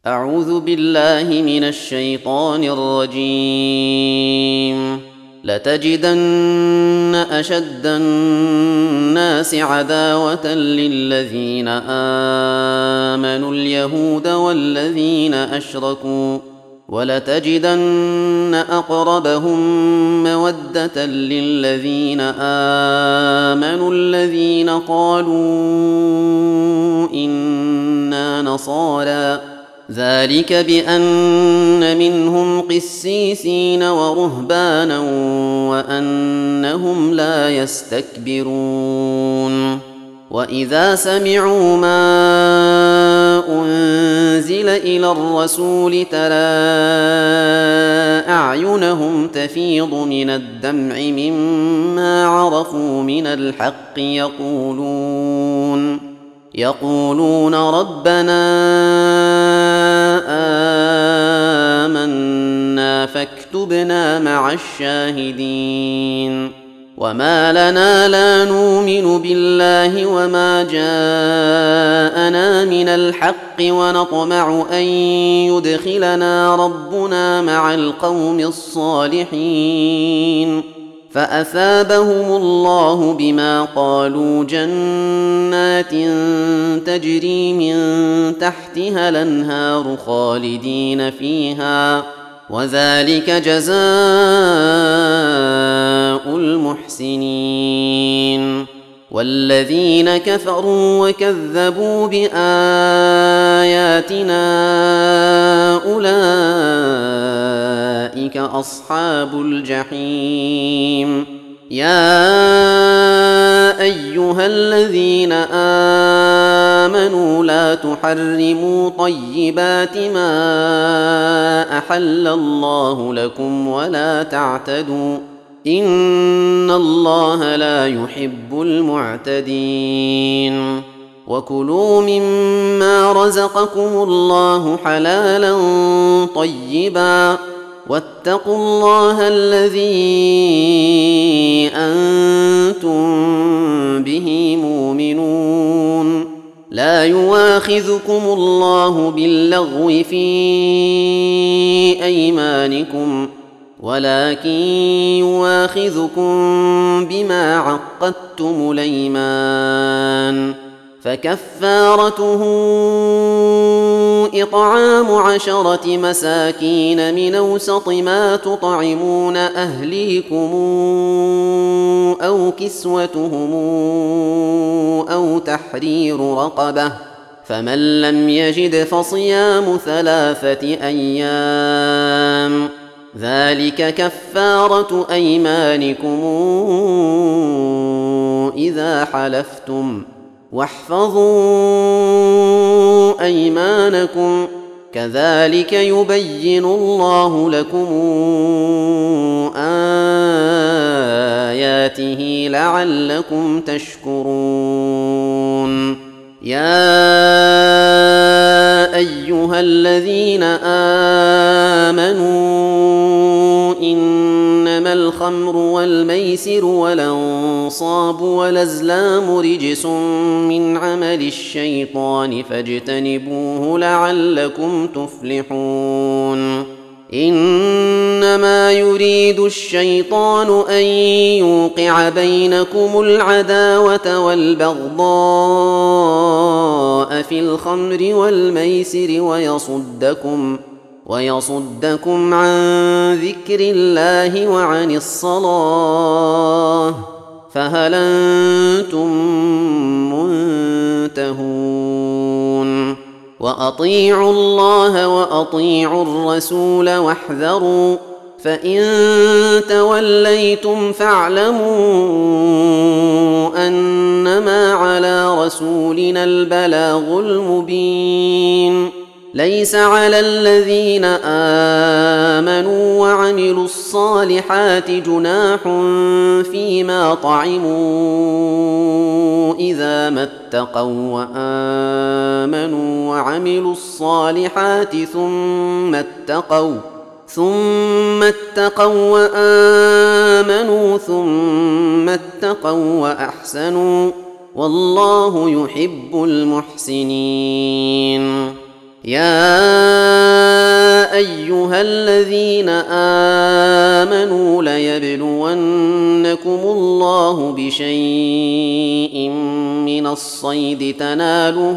أعوذ بالله من الشيطان الرجيم. لتجدن أشد الناس عداوة للذين آمنوا اليهود والذين أشركوا، ولتجدن أقربهم مودة للذين آمنوا الذين قالوا إنا نصارى، ذلك بأن منهم قسيسين ورهبانا وأنهم لا يستكبرون. وإذا سمعوا ما أنزل إلى الرسول ترى أعينهم تفيض من الدمع مما عرفوا من الحق يقولون ربنا آمنا فاكتبنا مع الشاهدين. وما لنا لا نؤمن بالله وما جاءنا من الحق ونطمع أن يدخلنا ربنا مع القوم الصالحين، فأثابهم الله بما قالوا جنات تجري من تحتها الأنهار خالدين فيها، وذلك جزاء المحسنين. والذين كفروا وكذبوا بآياتنا أولئك أصحاب الجحيم. يا أيها الذين آمنوا لا تحرموا طيبات ما أحل الله لكم ولا تعتدوا، إن الله لا يحب المعتدين. وكلوا مما رزقكم الله حلالا طيبا، واتقوا الله الذي أنتم به مؤمنون. لا يؤاخذكم الله باللغو في أيمانكم، ولكن يؤاخذكم بما عقدتم الأيمان، فكفارته إطعام 10 مساكين من أوسط ما تطعمون أهليكم أو كسوتهم أو تحرير رقبة، فمن لم يجد فصيام 3 أيام، ذلك كفارة أيمانكم إذا حلفتم، واحفظوا أيمانكم، كذلك يبين الله لكم آياته لعلكم تشكرون. يا أيها الذين آمنوا إنما الخمر والميسر والأنصاب والأزلام رجس من عمل الشيطان فاجتنبوه لعلكم تفلحون. إنما يريد الشيطان أن يوقع بينكم العداوة والبغضاء في الخمر والميسر ويصدكم عن ذكر الله وعن الصلاة، فهل أنتم منتهون؟ وأطيعوا الله وأطيعوا الرسول واحذروا، فإن توليتم فاعلموا أنما على رسولنا البلاغ المبين. ليس على الذين آمنوا وعملوا الصالحات جناح فيما طعموا إذا ما اتقوا وآمنوا وعملوا الصالحات ثم اتقوا وآمنوا ثم اتقوا وأحسنوا، والله يحب المحسنين. يا أيها الذين آمنوا ليبلونكم الله بشيء من الصيد تناله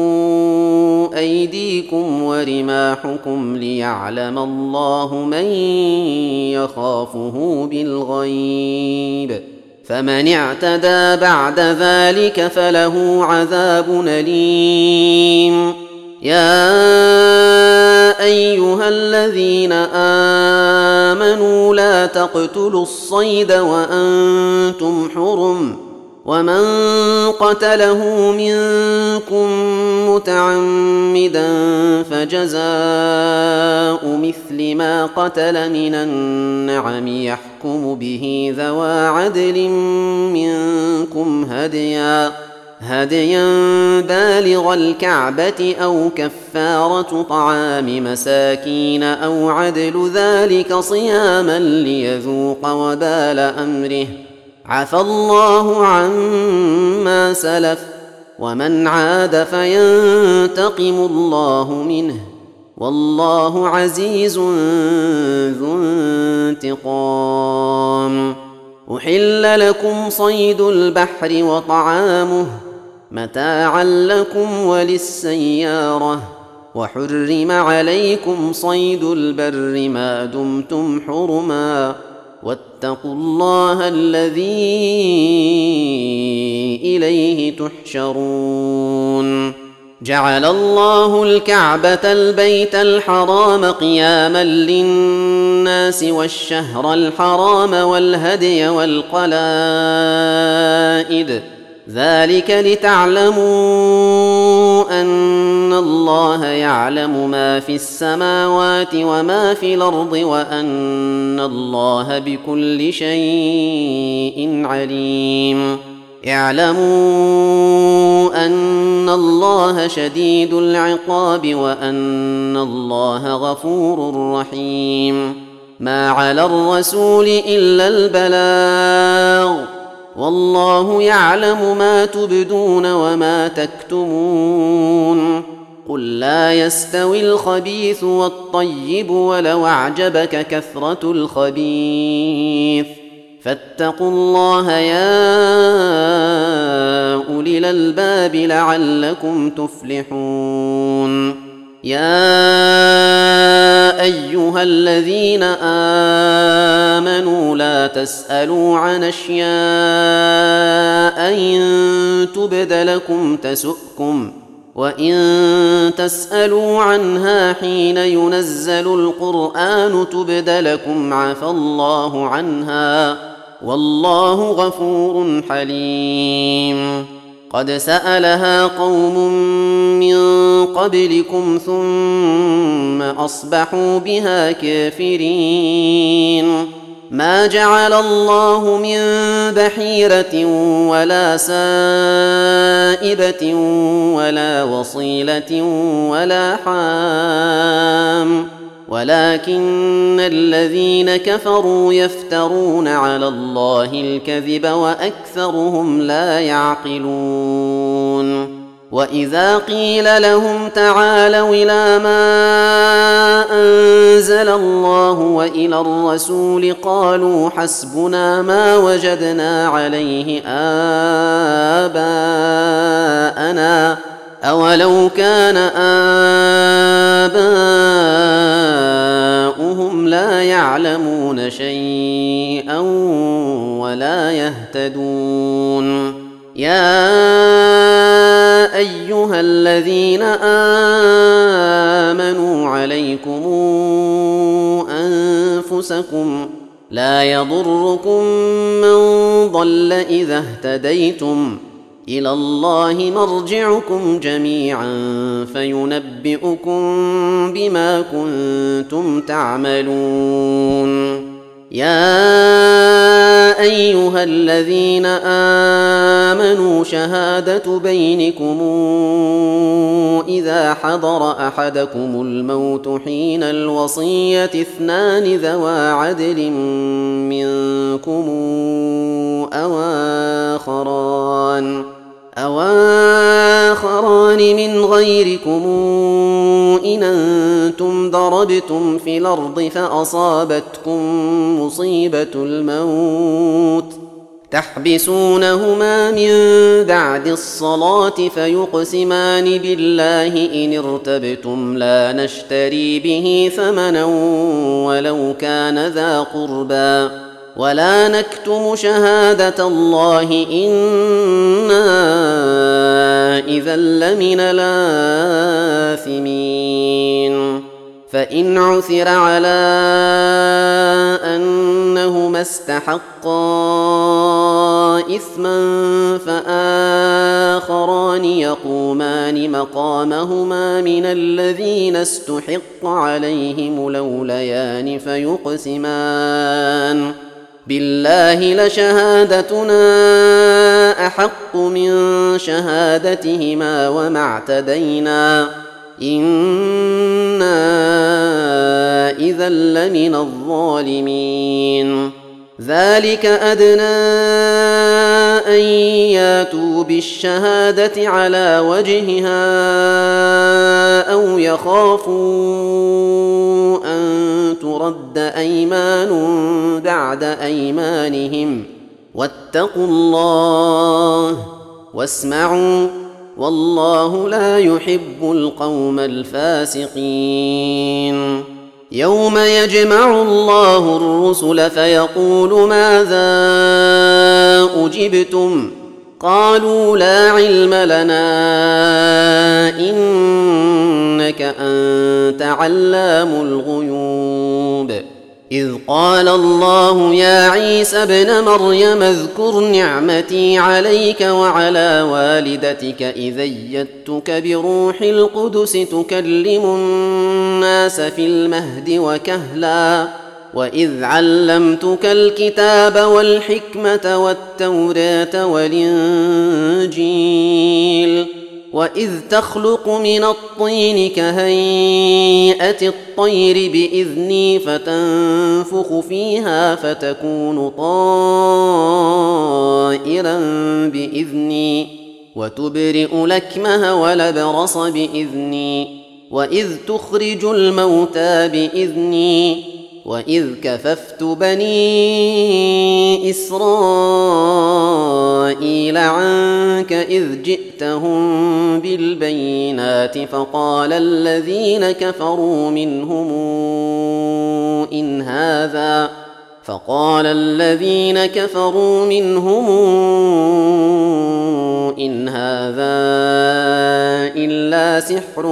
أيديكم ورماحكم ليعلم الله من يخافه بالغيب، فمن اعتدى بعد ذلك فله عذاب أليم. يا أيها الذين آمنوا لا تقتلوا الصيد وأنتم حرم، ومن قتله منكم متعمدا فجزاء مثل ما قتل من النعم يحكم به ذوى عدل منكم هديا بالغ الكعبة أو كفارة طعام مساكين أو عدل ذلك صياما ليذوق وبال أمره، عفى الله عما سلف، ومن عاد فينتقم الله منه، والله عزيز ذو انتقام. أحل لكم صيد البحر وطعامه متاعا لكم وللسيارة، وحرم عليكم صيد البر ما دمتم حرما، واتقوا الله الذي إليه تحشرون. جعل الله الكعبة البيت الحرام قياما للناس والشهر الحرام والهدي والقلائد، ذلك لتعلموا أن الله يعلم ما في السماوات وما في الأرض وأن الله بكل شيء عليم. اعلموا أن الله شديد العقاب وأن الله غفور رحيم. ما على الرسول إلا البلاغ، والله يعلم ما تبدون وما تكتمون. قل لا يستوي الخبيث والطيب ولو أعجبك كثرة الخبيث، فاتقوا الله يا أولي الألباب لعلكم تفلحون. يا أيها الذين آمنوا لا تسألوا عن أشياء إن تبد لكم تسؤكم، وإن تسألوا عنها حين ينزل القرآن تبد لكم عفى الله عنها، والله غفور حليم. قد سألها قوم من قبلكم ثم أصبحوا بها كافرين. ما جعل الله من بحيرة ولا سائبة ولا وصيلة ولا حام، ولكن الذين كفروا يفترون على الله الكذب وأكثرهم لا يعقلون. وإذا قيل لهم تعالوا إلى ما أنزل الله وإلى الرسول قالوا حسبنا ما وجدنا عليه آباءنا، أولو كان آباؤهم لا يعلمون شيئا ولا يهتدون. يا أيها الذين آمنوا عليكم أنفسكم لا يضركم من ضل إذا اهتديتم، إلى الله مرجعكم جميعا فينبئكم بما كنتم تعملون. يا أيها الذين آمنوا شهادة بينكم إذا حضر أحدكم الموت حين الوصية اثنان ذوى عدل منكم أو أواخران من غيركم إن أنتم ضربتم في الأرض فأصابتكم مصيبة الموت تحبسونهما من بعد الصلاة فيقسمان بالله إن ارتبتم لا نشتري به ثمنا ولو كان ذا قربى ولا نكتم شهادة الله إنا إذا لمن الآثمين فإن عثر على أنهما استحقا إثما فآخران يقومان مقامهما من الذين استحق عليهم الأوليان فيقسمان بالله لشهادتنا أحق من شهادتهما وما اعتدينا إنا إذا لمن الظالمين ذلك أدنى أن ياتوا بالشهادة على وجهها أو يخافوا أن ترد أيمان بعد أيمانهم واتقوا الله واسمعوا والله لا يحب القوم الفاسقين يوم يجمع الله الرسل فيقول ماذا أجبتم قالوا لا علم لنا إنك أنت علام الغيوب إذ قال الله يا عيسى ابن مريم اذكر نعمتي عليك وعلى والدتك إذ أيدتك بروح القدس تكلم الناس في المهد وكهلا وإذ علمتك الكتاب والحكمة والتوراة والإنجيل وإذ تخلق من الطين كهيئة الطير بإذني فتنفخ فيها فتكون طائرا بإذني وتبرئ الأكمه والأبرص بإذني وإذ تخرج الموتى بإذني وإذ كففت بني إسرائيل عنك إذ جئتهم بالبينات فقال الذين كفروا منهم إن هذا إلا سحر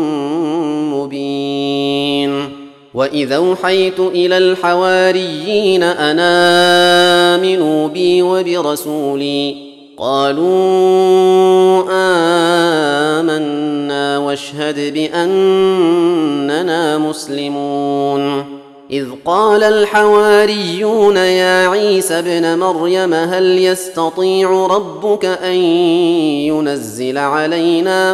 مبين وإذا أوحيت إلى الحواريين أن آمنوا بي وبرسولي قالوا آمنا واشهد بأننا مسلمون إذ قال الحواريون يا عيسى ابن مريم هل يستطيع ربك أن ينزل علينا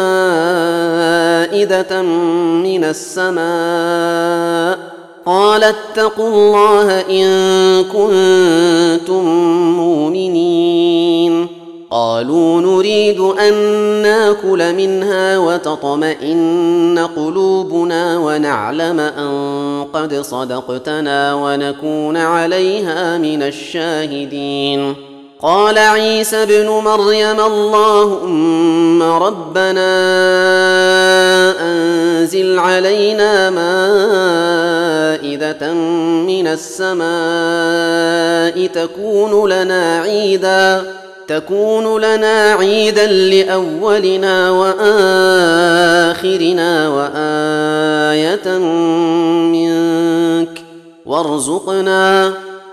مائدة من السماء قال اتقوا الله إن كنتم مؤمنين قالوا نريد أن ناكل منها وتطمئن قلوبنا ونعلم أن قد صدقتنا ونكون عليها من الشاهدين قال عيسى ابن مريم اللهم ربنا أنزل علينا مائدة من السماء تكون لنا عيدا لأولنا وآخرنا وآية منك وارزقنا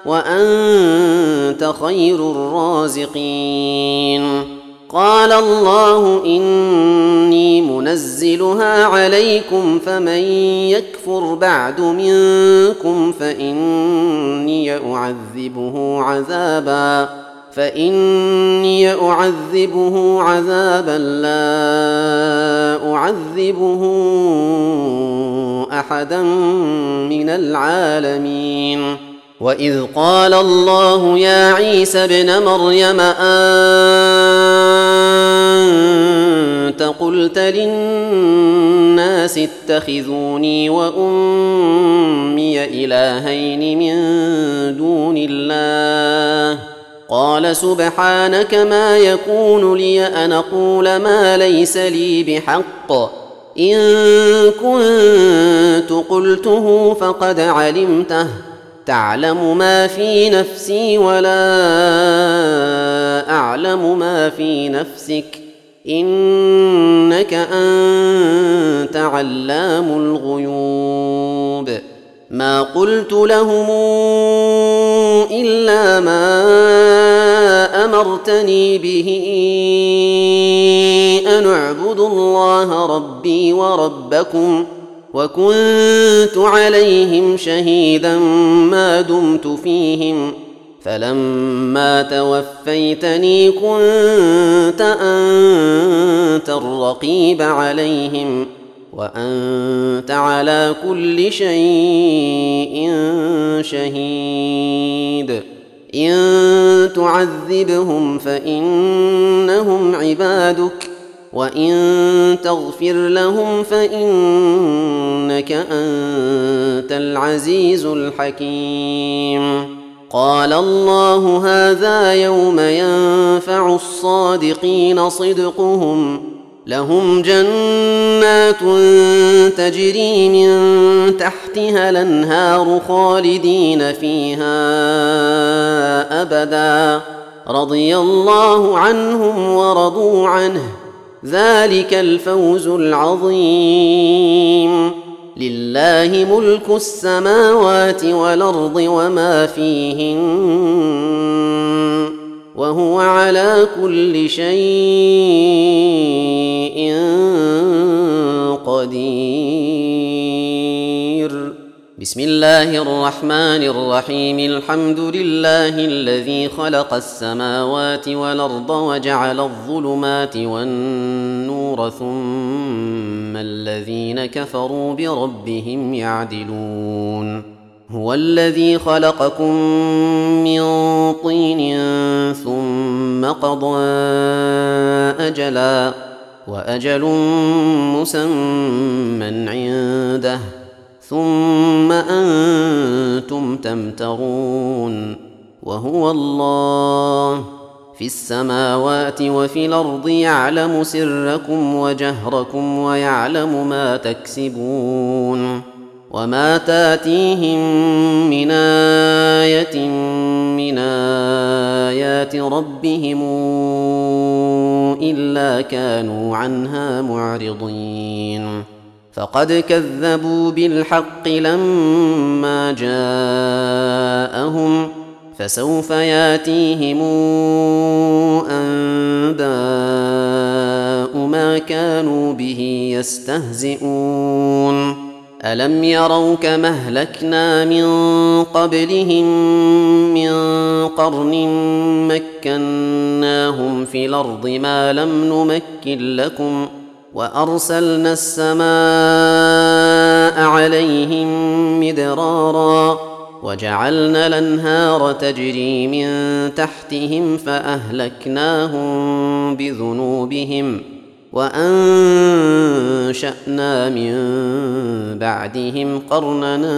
وأنت خير الرازقين قال الله إني منزلها عليكم فمن يكفر بعد منكم فإني أعذبه عذابا لا أعذبه أحدا من العالمين وإذ قال الله يا عيسى ابن مريم أنت قلت للناس اتخذوني وأمي إلهين من دون الله قال سبحانك ما يكون لي أن أقول ما ليس لي بحق إن كنت قلته فقد علمته تعلم ما في نفسي ولا أعلم ما في نفسك إنك أنت علام الغيوب ما قلت لهم إلا ما أمرتني به أن اعبدوا الله ربي وربكم وكنت عليهم شهيدا ما دمت فيهم فلما توفيتني كنت أنت الرقيب عليهم وأنت على كل شيء شهيد إن تعذبهم فإنهم عبادك وإن تغفر لهم فإنك أنت العزيز الحكيم قال الله هذا يوم ينفع الصادقين صدقهم لهم جنات تجري من تحتها الأنهار خالدين فيها أبدا رضي الله عنهم ورضوا عنه ذلك الفوز العظيم لله ملك السماوات والأرض وما فيهن وهو على كل شيء قدير بسم الله الرحمن الرحيم الحمد لله الذي خلق السماوات والأرض وجعل الظلمات والنور ثم الذين كفروا بربهم يعدلون هو الذي خلقكم من طين ثم قضى أجلا وأجل مسمى عنده ثم أنتم تمترون وهو الله في السماوات وفي الأرض يعلم سركم وجهركم ويعلم ما تكسبون وما تاتيهم من آية من آيات ربهم إلا كانوا عنها معرضين فقد كذبوا بالحق لما جاءهم فسوف ياتيهم أنباء ما كانوا به يستهزئون ألم يروا كما أهلكنا من قبلهم من قرن مكناهم في الأرض ما لم نمكن لكم وأرسلنا السماء عليهم مدرارا وجعلنا الأنهار تجري من تحتهم فأهلكناهم بذنوبهم وأنشأنا من بعدهم قرننا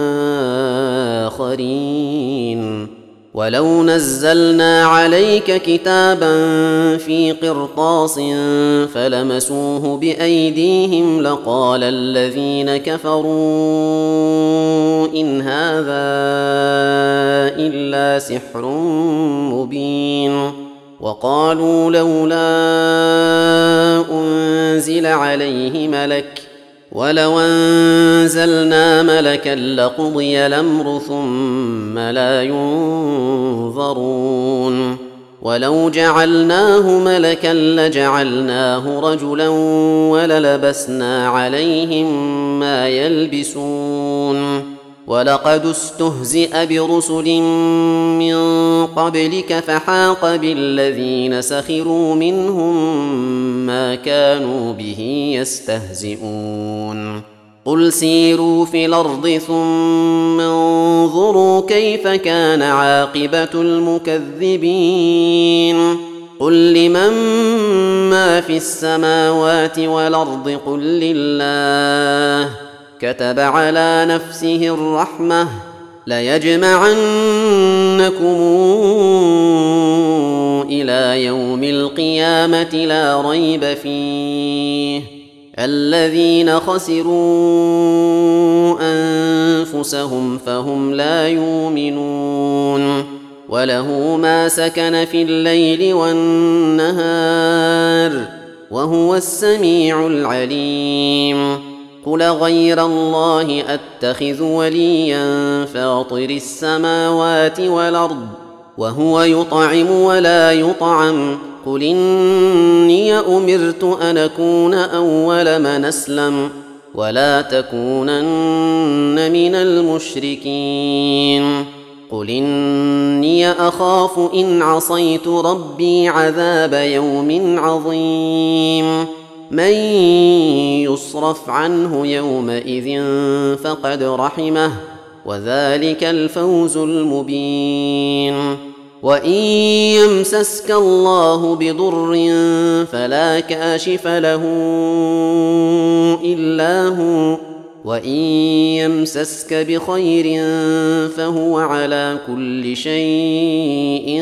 آخرين ولو نزلنا عليك كتابا في قرطاس فلمسوه بأيديهم لقال الذين كفروا إن هذا إلا سحر مبين وقالوا لولا أنزل عليه ملك ولو أنزلنا ملكا لقضي الأمر ثم لا ينظرون ولو جعلناه ملكا لجعلناه رجلا وللبسنا عليهم ما يلبسون ولقد استهزئ برسل من قبلك فحاق بالذين سخروا منهم ما كانوا به يستهزئون قل سيروا في الأرض ثم انظروا كيف كان عاقبة المكذبين قل لمن ما في السماوات والأرض قل لله كتب على نفسه الرحمة ليجمعنكم إلى يوم القيامة لا ريب فيه الذين خسروا أنفسهم فهم لا يؤمنون وله ما سكن في الليل والنهار وهو السميع العليم قل غير الله أتخذ وليا فاطر السماوات والأرض وهو يطعم ولا يطعم قل إني أمرت أن أكون أول من أسلم ولا تكونن من المشركين قل إني أخاف إن عصيت ربي عذاب يوم عظيم من يصرف عنه يومئذ فقد رحمه وذلك الفوز المبين وإن يمسسك الله بضر فلا كاشف له إلا هو وإن يمسسك بخير فهو على كل شيء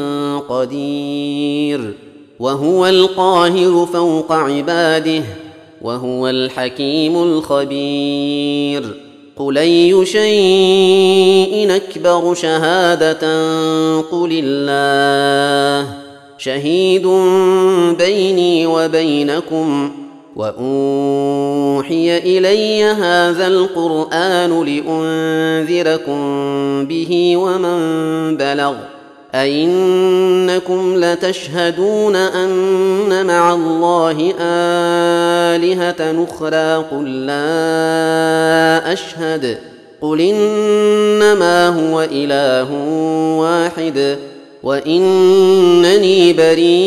قدير وهو القاهر فوق عباده وهو الحكيم الخبير قل أي شيء أكبر شهادة قل الله شهيد بيني وبينكم وأوحي إلي هذا القرآن لأنذركم به ومن بلغ أئنكم لتشهدون أن مع الله آلهة أخرى قل لا أشهد قل إنما هو إله واحد وإنني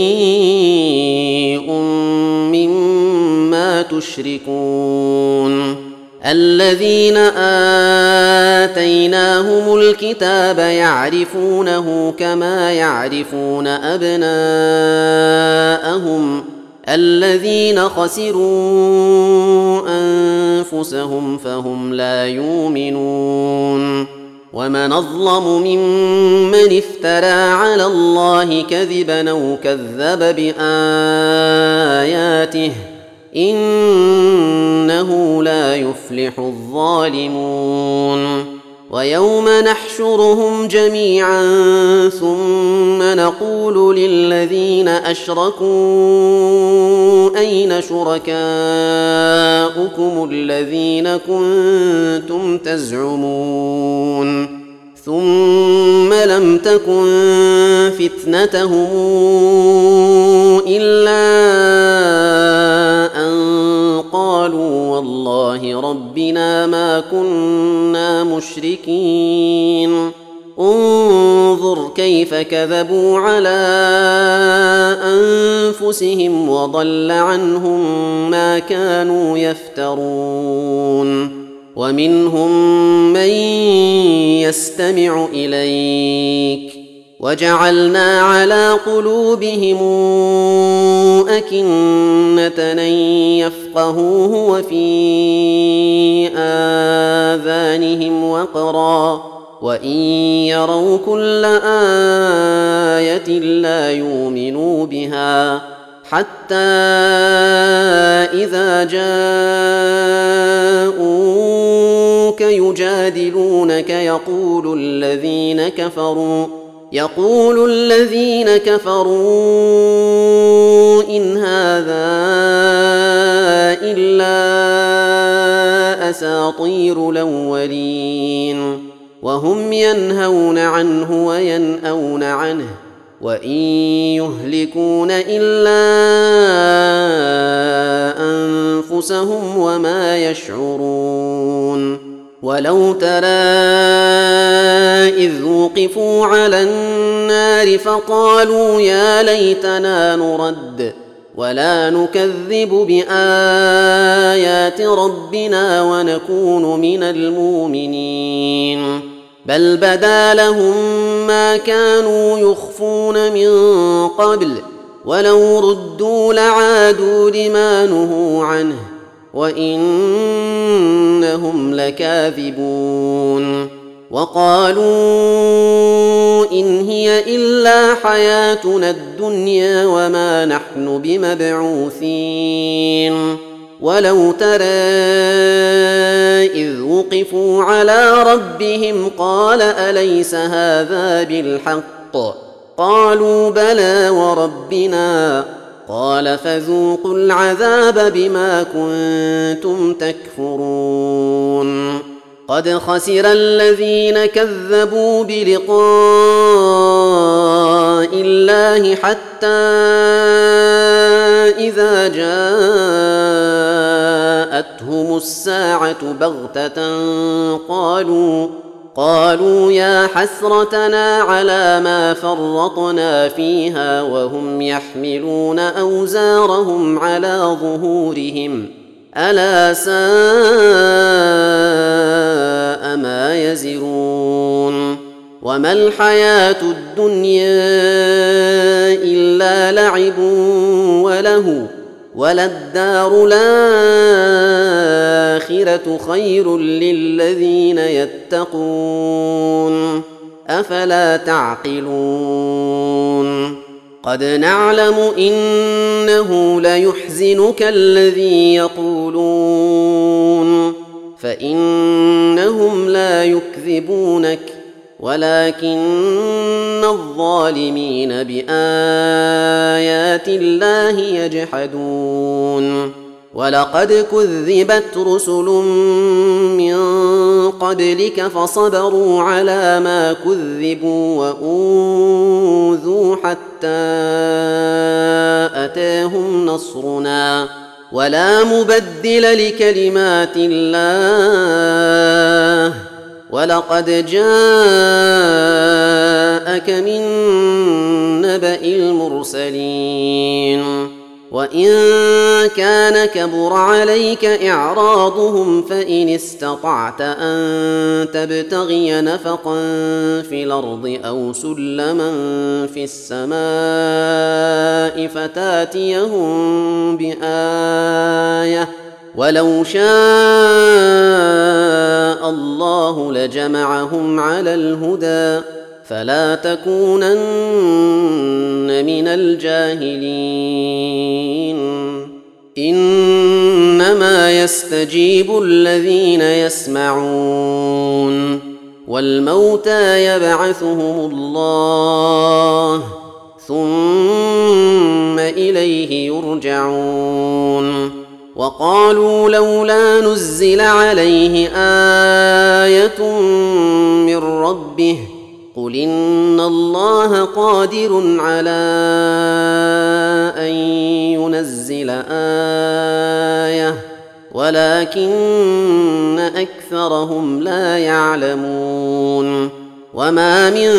بريء مما تشركون الذين آتيناهم الكتاب يعرفونه كما يعرفون أبناءهم الذين خسروا أنفسهم فهم لا يؤمنون ومن أظلم ممن افترى على الله كذبا أو كذب بآياته إنه لا يفلح الظالمون ويوم نحشرهم جميعا ثم نقول للذين أشركوا أين شركاؤكم الذين كنتم تزعمون ثم لم تكن فتنتهم إلا أن قالوا والله ربنا ما كنا مشركين انظر كيف كذبوا على أنفسهم وضل عنهم ما كانوا يفترون ومنهم من يستمع إليك وجعلنا على قلوبهم أكنة أن يفقهوه وفي آذانهم وقرا وإن يروا كل آية لا يؤمنوا بها حتى إذا جاءوك يجادلونك يقول الذين كفروا إن هذا إلا أساطير الأولين وهم ينهون عنه وينأون عنه وإن يهلكون إلا أنفسهم وما يشعرون ولو ترى إذ وقفوا على النار فقالوا يا ليتنا نرد ولا نكذب بآيات ربنا ونكون من المؤمنين بل بدا لهم ما كانوا يخفون من قبل ولو ردوا لعادوا لما نهوا عنه وإنهم لكاذبون وقالوا إن هي إلا حياتنا الدنيا وما نحن بمبعوثين ولو ترى إذ وقفوا على ربهم قال أليس هذا بالحق قالوا بلى وربنا قال فذوقوا العذاب بما كنتم تكفرون قد خسر الذين كذبوا بلقاء الله حتى إذا جاءتهم الساعة بغتة قالوا يا حسرتنا على ما فرطنا فيها وهم يحملون أوزارهم على ظهورهم ألا ساء ما يزرون وما الحياة الدنيا إلا لعب وله وللدار الآخرة خير للذين يتقون أفلا تعقلون قد نعلم إنه ليحزنك الذي يقولون فإنهم لا يكذبونك ولكن الظالمين بآيات الله يجحدون ولقد كذبت رسل من قبلك فصبروا على ما كذبوا وأوذوا حتى أتاهم نصرنا ولا مبدل لكلمات الله ولقد جاءك من نبأ المرسلين وإن كان كبر عليك إعراضهم فإن استطعت أن تبتغي نفقا في الأرض أو سلما في السماء فتاتيهم بآية ولو شاء الله لجمعهم على الهدى فلا تكونن من الجاهلين إنما يستجيب الذين يسمعون والموتى يبعثهم الله ثم إليه يرجعون وقالوا لولا نزل عليه آية من ربه قل إن الله قادر على أن ينزل آية ولكن أكثرهم لا يعلمون وما من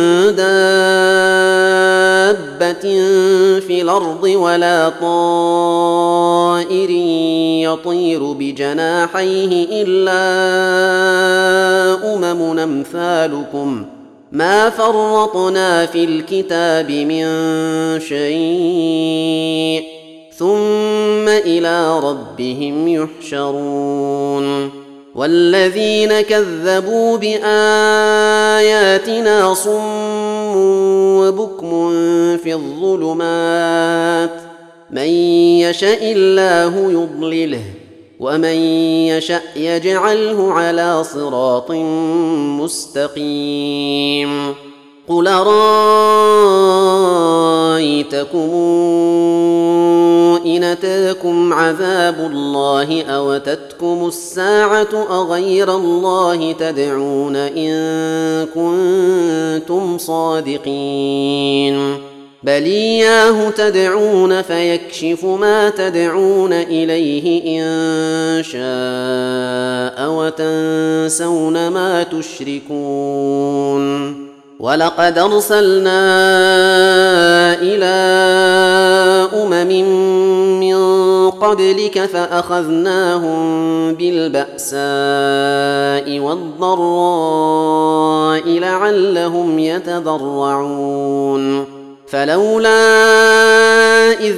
دابة في الأرض ولا طائر يطير بجناحيه إلا أمم أمثالكم ما فرطنا في الكتاب من شيء ثم إلى ربهم يحشرون والذين كذبوا بآياتنا صم وبكم في الظلمات من يشاء الله يضلله ومن يشأ يجعله على صراط مستقيم قل أرأيتكم إن أتاكم عذاب الله أو أتتكم الساعة أغير الله تدعون إن كنتم صادقين بل إياه تدعون فيكشف ما تدعون إليه إن شاء وتنسون ما تشركون ولقد أرسلنا إلى أمم من قبلك فأخذناهم بالبأساء والضراء لعلهم يتضرعون فلولا إذ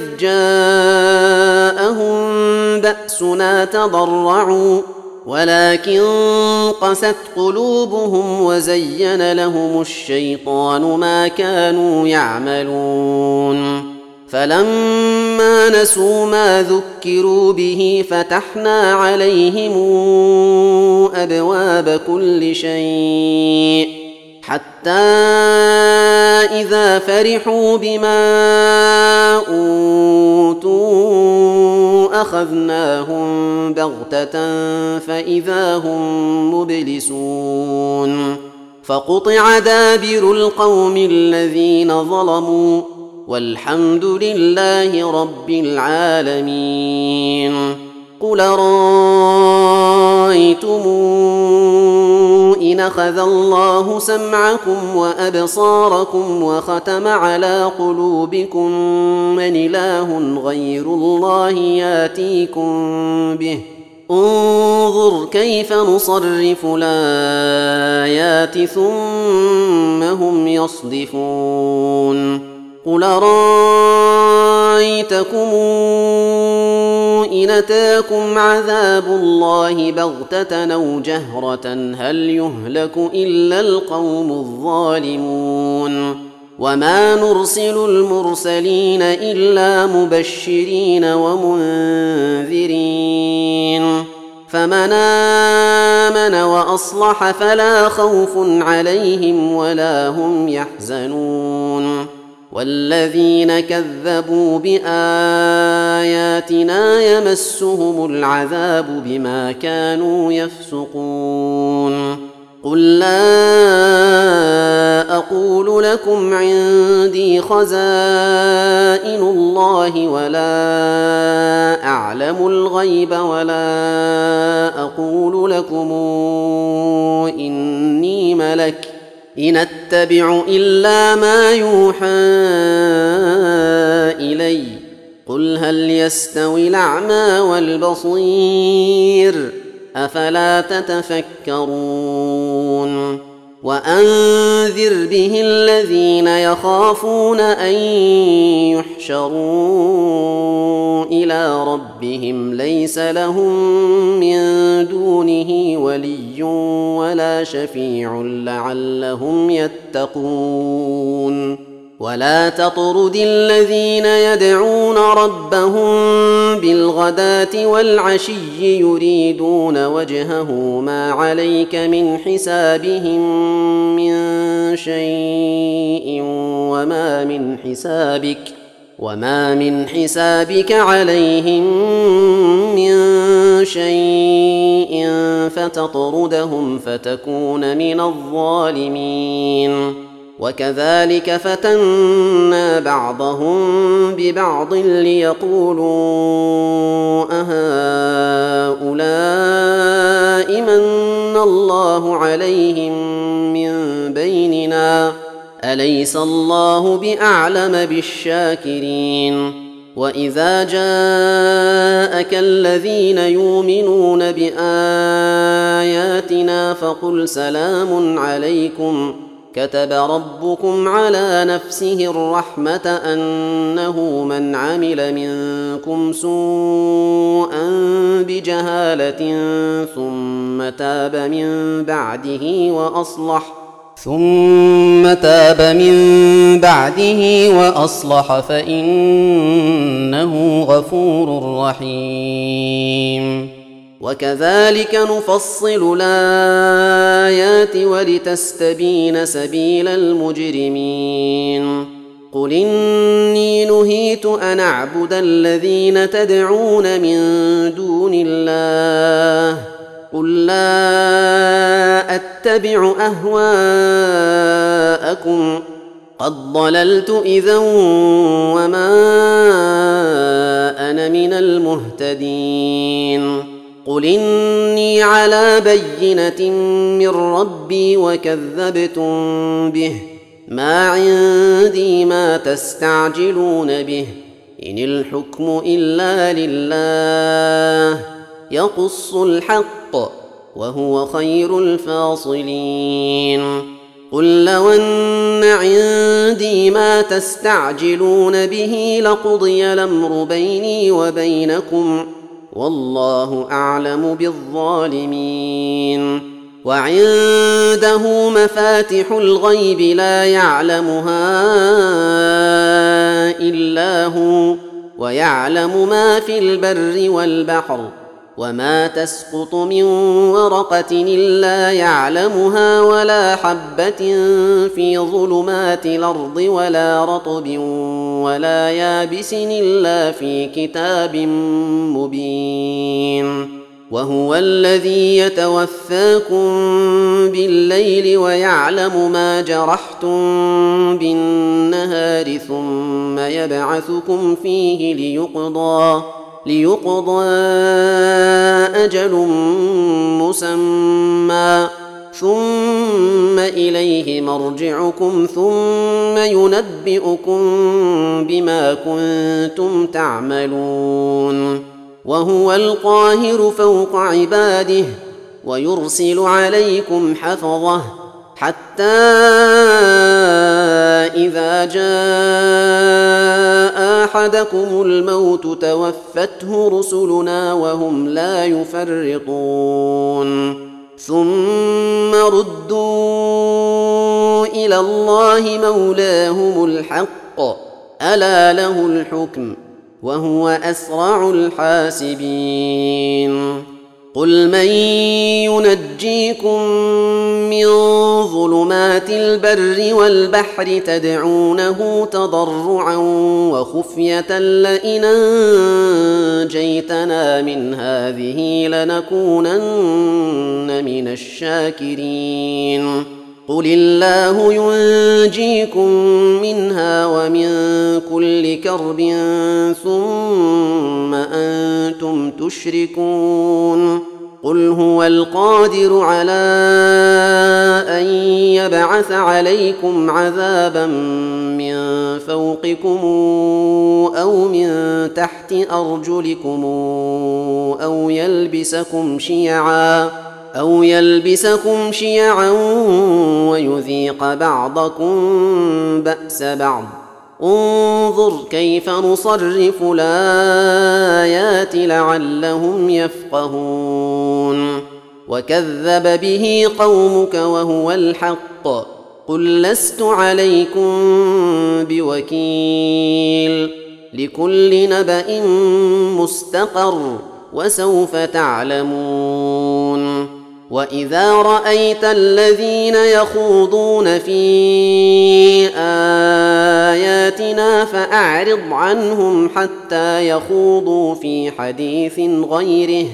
جاءهم بأسنا تضرعوا ولكن قست قلوبهم وزين لهم الشيطان ما كانوا يعملون فلما نسوا ما ذكروا به فتحنا عليهم أبواب كل شيء حتى إذا فرحوا بما أوتوا أخذناهم بغتة فإذا هم مبلسون فقطع دابر القوم الذين ظلموا والحمد لله رب العالمين قل رأيتم إن أخذ الله سمعكم وأبصاركم وختم على قلوبكم من إله غير الله ياتيكم به انظر كيف نصرف الآيات ثم هم يصدفون قل رأيتكم إن أتاكم عذاب الله بغتة أو جهرة هل يهلك إلا القوم الظالمون وما نرسل المرسلين إلا مبشرين ومنذرين فمن آمن وأصلح فلا خوف عليهم ولا هم يحزنون والذين كذبوا بآياتنا يمسهم العذاب بما كانوا يفسقون قل لا أقول لكم عندي خزائن الله ولا أعلم الغيب ولا أقول لكم إني ملك إن أتبع إلا ما يوحى إلي قل هل يستوي الأعمى والبصير أفلا تتفكرون وأنذر به الذين يخافون أن يحشروا إلى ربهم ليس لهم من دونه ولي ولا شفيع لعلهم يتقون ولا تطرد الذين يدعون ربهم بالغداة والعشي يريدون وجهه ما عليك من حسابهم من شيء وما من حسابك عليهم من شيء فتطردهم فتكون من الظالمين وكذلك فتنا بعضهم ببعض ليقولوا أهؤلاء من الله عليهم من بيننا أليس الله بأعلم بالشاكرين وإذا جاءك الذين يؤمنون بآياتنا فقل سلام عليكم كتب ربكم على نفسه الرحمة أنه من عمل منكم سوءا بجهالة ثم تاب من بعده وأصلح فإنه غفور رحيم وكذلك نفصل الآيات ولتستبين سبيل المجرمين قل إني نهيت أن أعبد الذين تدعون من دون الله قل لا أتبع أهواءكم قد ضللت إذا وما أنا من المهتدين قل إني على بينة من ربي وكذبتم به ما عندي ما تستعجلون به إن الحكم إلا لله يقص الحق وهو خير الفاصلين قل لو أن عندي ما تستعجلون به لقضي الأمر بيني وبينكم والله أعلم بالظالمين. وعنده مفاتح الغيب لا يعلمها إلا هو ويعلم ما في البر والبحر وما تسقط من ورقة إلا يعلمها ولا حبة في ظلمات الأرض ولا رطب ولا يابس إلا في كتاب مبين. وهو الذي يتوفاكم بالليل ويعلم ما جرحتم بالنهار ثم يبعثكم فيه ليقضى أجل مسمى ثم إليه مرجعكم ثم ينبئكم بما كنتم تعملون. وهو القاهر فوق عباده ويرسل عليكم حفظه حتى إذا جاء أحدكم الموت توفته رسلنا وهم لا يفرطون ثم ردوا إلى الله مولاهم الحق ألا له الحكم وهو أسرع الحاسبين. قل من ينجيكم من ظلمات البر والبحر تدعونه تضرعا وخفية لئن أنجيتنا من هذه لنكونن من الشاكرين. قل الله ينجيكم منها ومن كل كرب ثم أنتم تشركون. قل هو القادر على أن يبعث عليكم عذابا من فوقكم أو من تحت أرجلكم أو يلبسكم شيعا ويذيق بعضكم بأس بعض. انظر كيف نصرف الآيات لعلهم يفقهون. وكذب به قومك وهو الحق قل لست عليكم بوكيل لكل نبأ مستقر وسوف تعلمون. وإذا رأيت الذين يخوضون في آياتنا فأعرض عنهم حتى يخوضوا في حديث غيره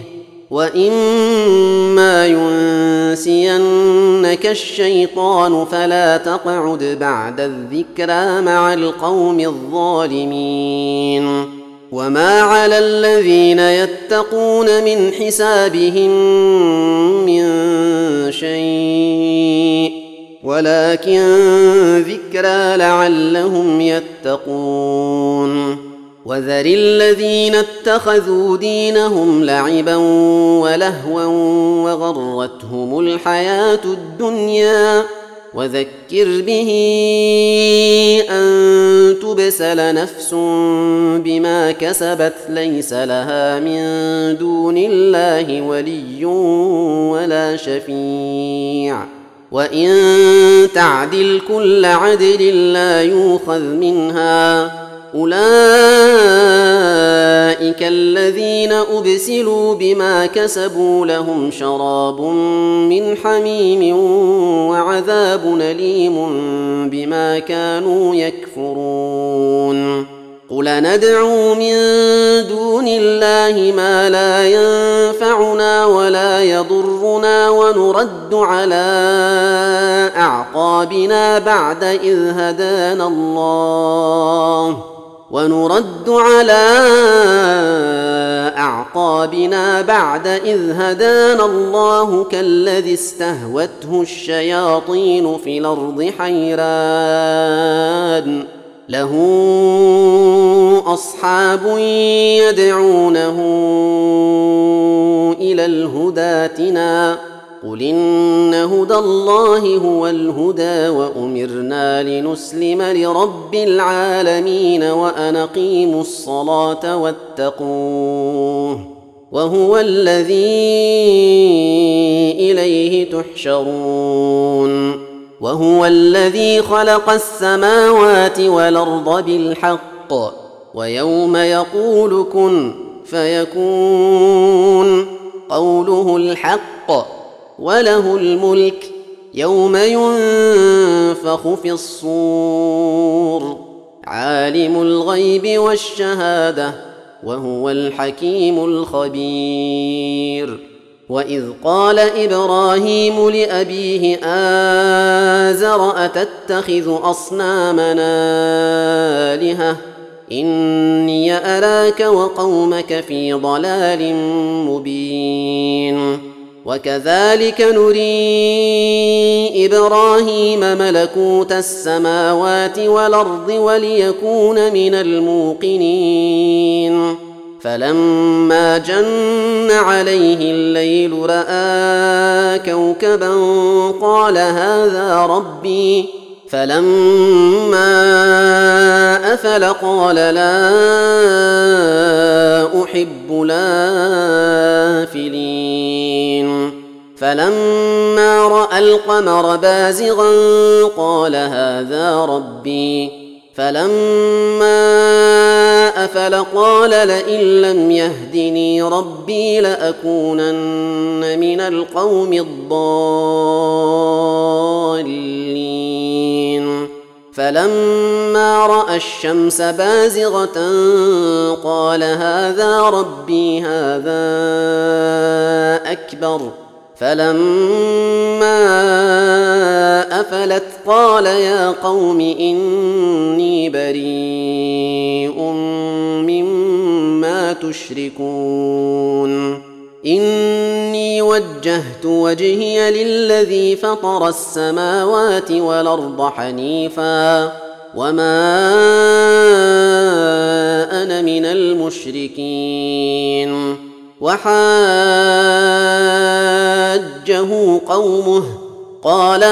وإما ينسينك الشيطان فلا تقعد بعد الذكرى مع القوم الظالمين. وما على الذين يتقون من حسابهم من شيء ولكن ذكرى لعلهم يتقون. وذر الذين اتخذوا دينهم لعبا ولهوا وغرتهم الحياة الدنيا وذكر به أن تبسل نفس بما كسبت ليس لها من دون الله ولي ولا شفيع وإن تعدل كل عدل لا يؤخذ منها. أولئك الذين أبسلوا بما كسبوا لهم شراب من حميم وعذاب أليم بما كانوا يكفرون. قل ندعو من دون الله ما لا ينفعنا ولا يضرنا ونرد على أعقابنا بعد إذ هدانا الله كالذي استهوته الشياطين في الأرض حيران له أصحاب يدعونه إلى الهدى ائتنا قل إن هدى الله هو الهدى وأمرنا لنسلم لرب العالمين وأن أقيموا الصلاة واتقوه وهو الذي إليه تحشرون وهو الذي خلق السماوات والأرض بالحق ويوم يقول كن فيكون قوله الحق وله الملك يوم ينفخ في الصور عالم الغيب والشهادة وهو الحكيم الخبير وإذ قال إبراهيم لأبيه آزر أتتخذ أصنامنا آلهة إني أراك وقومك في ضلال مبين وكذلك نري إبراهيم ملكوت السماوات والأرض وليكون من الموقنين فلما جن عليه الليل رأى كوكبا قال هذا ربي فلما أفل قال لا أحب الآفلين فلما رأى القمر بازغا قال هذا ربي فلما أفل قال لئن لم يهدني ربي لأكونن من القوم الضالين فلما رأى الشمس بازغة قال هذا ربي هذا أكبر فلما أفلت قال يا قوم إني بريء مما تشركون إني وجهت وجهي للذي فطر السماوات والأرض حنيفا وما أنا من المشركين وحاجه قومه قال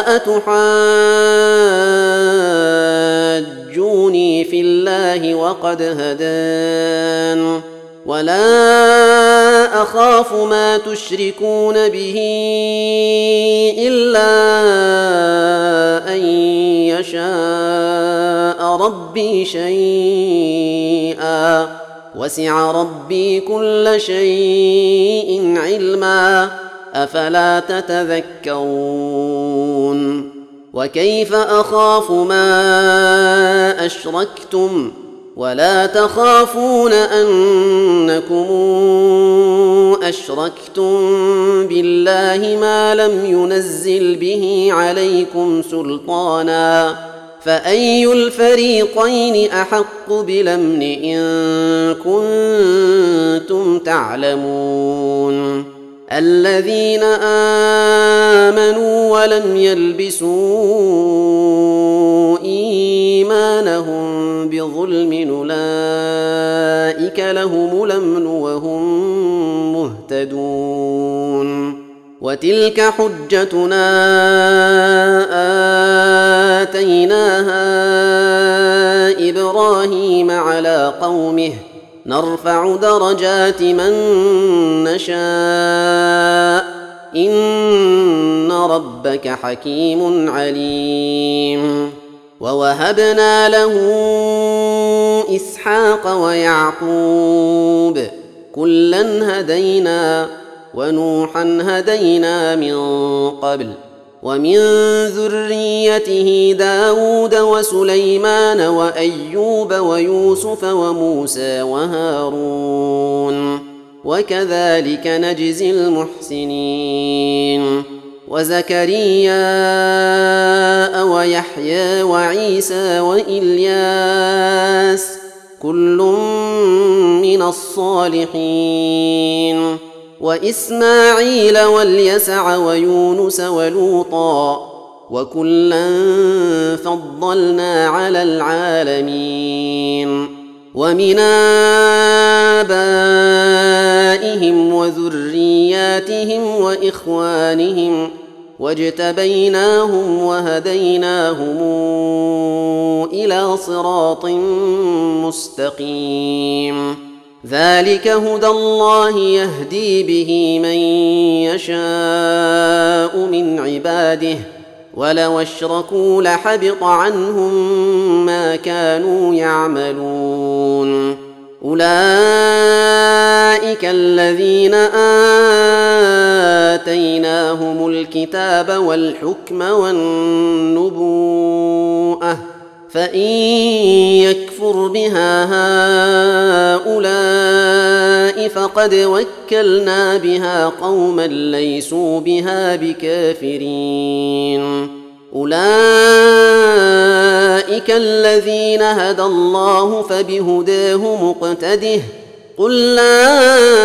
أتحاجوني في الله وقد هدان ولا أخاف ما تشركون به إلا أن يشاء ربي شيئا وسع ربي كل شيء علما أفلا تتذكرون وكيف أخاف ما أشركتم ولا تخافون أنكم أشركتم بالله ما لم ينزل به عليكم سلطانا فأي الفريقين أحق بالأمن إن كنتم تعلمون الذين آمنوا ولم يلبسوا إيمانهم بظلم أولئك لهم الأمن وهم مهتدون وتلك حجتنا آتيناها إبراهيم على قومه نرفع درجات من نشاء إن ربك حكيم عليم ووهبنا له إسحاق ويعقوب كلا هدينا ونوحا هدينا من قبل ومن ذريته داود وسليمان وأيوب ويوسف وموسى وهارون وكذلك نجزي المحسنين وزكريا ويحيى وعيسى وإلياس كل من الصالحين وإسماعيل واليسع ويونس ولوطا وكلا فضلنا على العالمين ومن آبائهم وذرياتهم ذرياتهم وإخوانهم واجتبيناهم وهديناهم إلى صراط مستقيم ذلك هدى الله يهدي به من يشاء من عباده ولو اشركوا لحبط عنهم ما كانوا يعملون أولئك الذين آتيناهم الكتاب والحكم والنبوءة فإن يكفر بها هؤلاء فقد وكلنا بها قوما ليسوا بها بكافرين أولئك الذين هدى الله فبهداه مقتده قل لا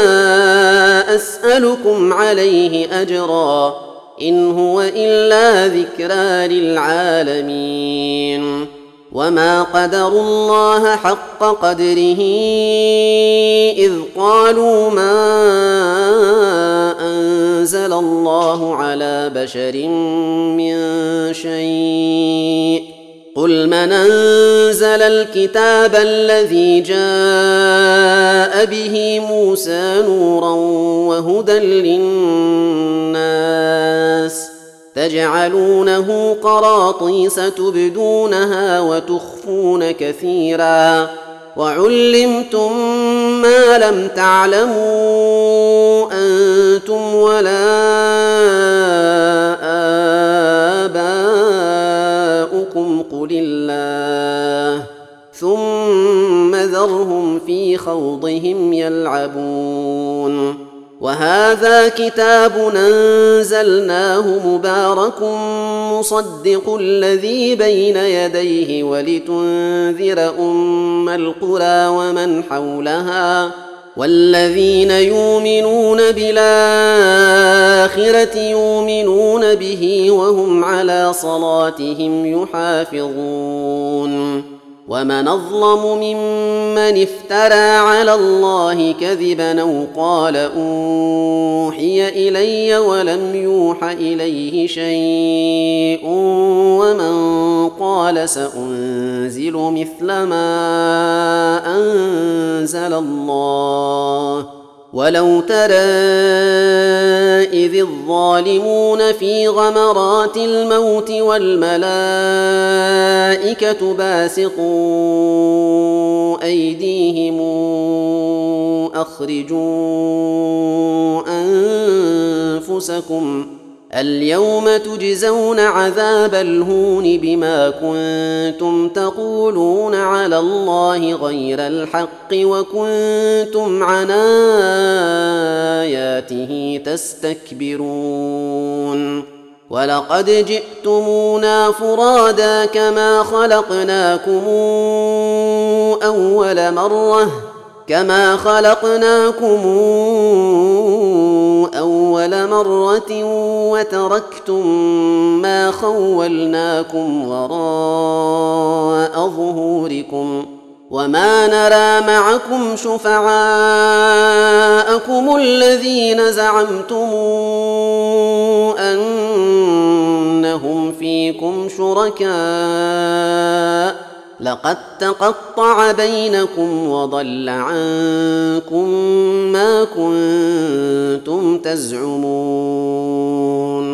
أسألكم عليه أجرا إن هو إلا ذكرى للعالمين وما قدروا الله حق قدره إذ قالوا ما أنزل الله على بشر من شيء قل من أنزل الكتاب الذي جاء به موسى نورا وهدى للناس تجعلونه قراطيس تبدونها وتخفون كثيرا وعلمتم ما لم تعلموا أنتم ولا آباؤكم قل الله ثم ذرهم في خوضهم يلعبون وهذا كتاب أنزلناه مبارك مصدق الذي بين يديه ولتنذر أم القرى ومن حولها والذين يؤمنون بالآخرة يؤمنون به وهم على صلاتهم يحافظون ومن أظلم ممن افترى على الله كذبا أو قال أوحي إلي ولم يوح إليه شيء ومن قال سأنزل مثل ما أنزل الله ولو ترى إذ الظالمون في غمرات الموت والملائكة باسطوا أيديهم أخرجوا أنفسكم اليوم تجزون عذاب الهون بما كنتم تقولون على الله غير الحق وكنتم عن آياته تستكبرون ولقد جئتمونا فرادا كما خلقناكم أول مرة وتركتم ما خولناكم وراء ظهوركم وما نرى معكم شفعاءكم الذين زعمتم أنهم فيكم شركاء لقد تقطع بينكم وضل عنكم ما كنتم تزعمون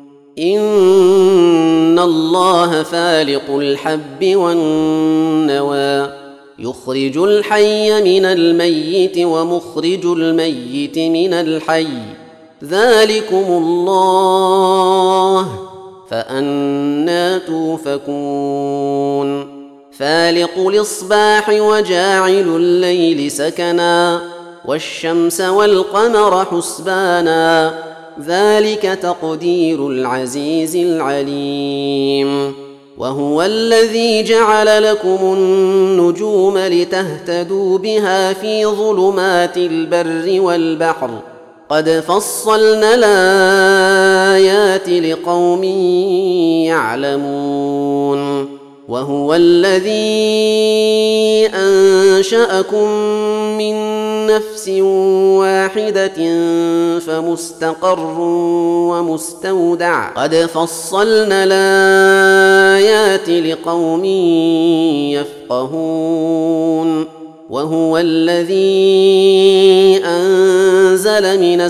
إن الله فالق الحب والنوى يخرج الحي من الميت ومخرج الميت من الحي ذلكم الله فأنى توفكون فالق الإصباح وجاعل الليل سكنا والشمس والقمر حسبانا ذلك تقدير العزيز العليم وهو الذي جعل لكم النجوم لتهتدوا بها في ظلمات البر والبحر قد فصلنا الآيات لقوم يعلمون وهو الذي أنشأكم من نفس واحدة فمستقر ومستودع قد فصلنا الآيات لقوم يفقهون وهو الذي أنزل من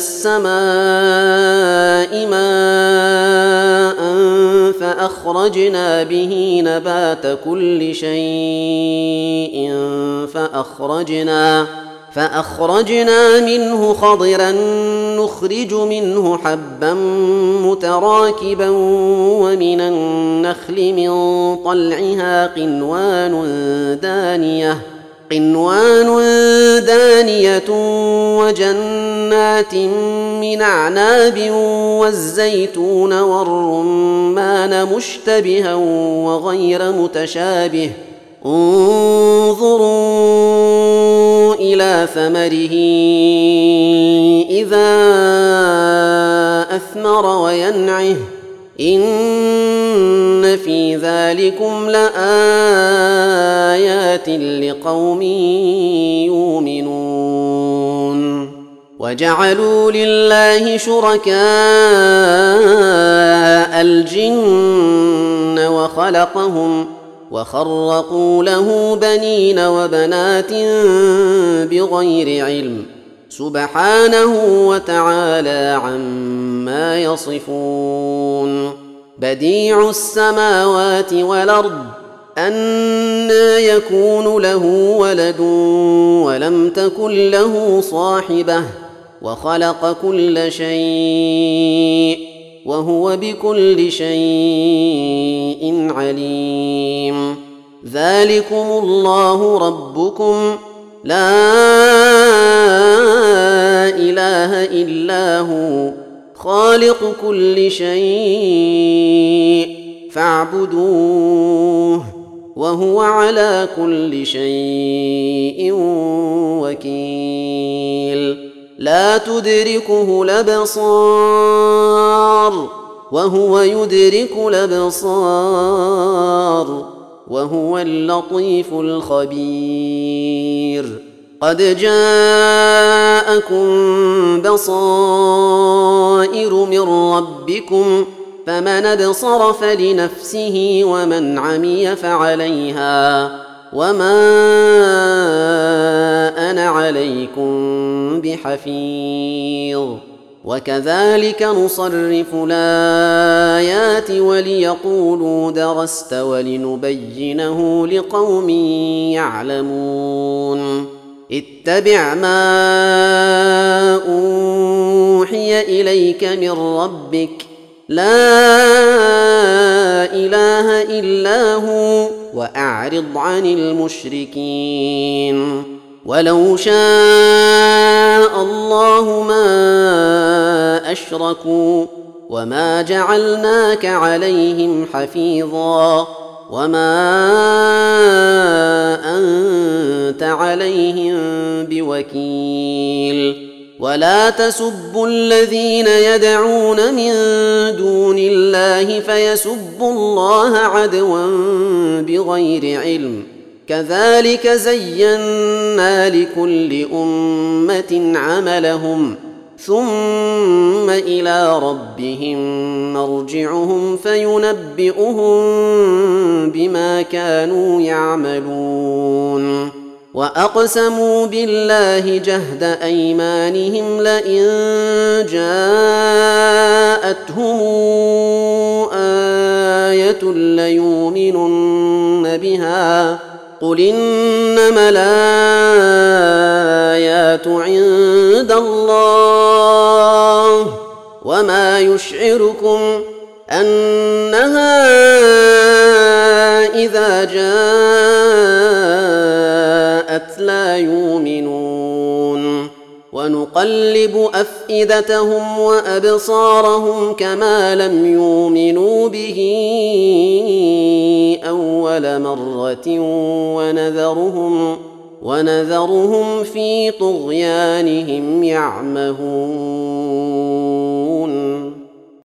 السماء ماء فأخرجنا به نبات كل شيء فأخرجنا منه خضرا نخرج منه حبا متراكبا ومن النخل من طلعها قنوان دانية وجنات من أعناب والزيتون والرمان مشتبها وغير متشابه انظروا إلى ثمره إذا أثمر وينعه إن في ذلكم لآيات لقوم يؤمنون وجعلوا لله شركاء الجن وخلقهم وخرقوا له بنين وبنات بغير علم سبحانه وتعالى عما يصفون بديع السماوات والأرض أنى يكون له ولد ولم تكن له صاحبة وخلق كل شيء وهو بكل شيء عليم ذلكم الله ربكم لا إله إلا هو خالق كل شيء فاعبدوه وهو على كل شيء وكيل لا تدركه الأبصار وهو يدرك الأبصار وهو اللطيف الخبير قد جاءكم بصائر من ربكم فمن أبصر فلنفسه ومن عمي فعليها وما أنا عليكم بحفيظ وكذلك نصرف الآيات وليقولوا درست ولنبينه لقوم يعلمون اتبع ما أوحي إليك من ربك لا إله إلا هو وأعرض عن المشركين ولو شاء الله ما أشركوا وما جعلناك عليهم حفيظا وما أنت عليهم بوكيل ولا تسبوا الذين يدعون من دون الله فيسبوا الله عدوا بغير علم كذلك زينا لكل أمة عملهم ثم إلى ربهم مرجعهم فينبئهم بما كانوا يعملون وأقسموا بالله جهد أيمانهم لئن جاءتهم آية ليؤمنن بها قل إنما الآيات عند الله وما يشعركم أنها إذا جاءت لا يؤمنون ونقلب أفئدتهم وأبصارهم كما لم يؤمنوا به أول مرة ونذرهم في طغيانهم يعمهون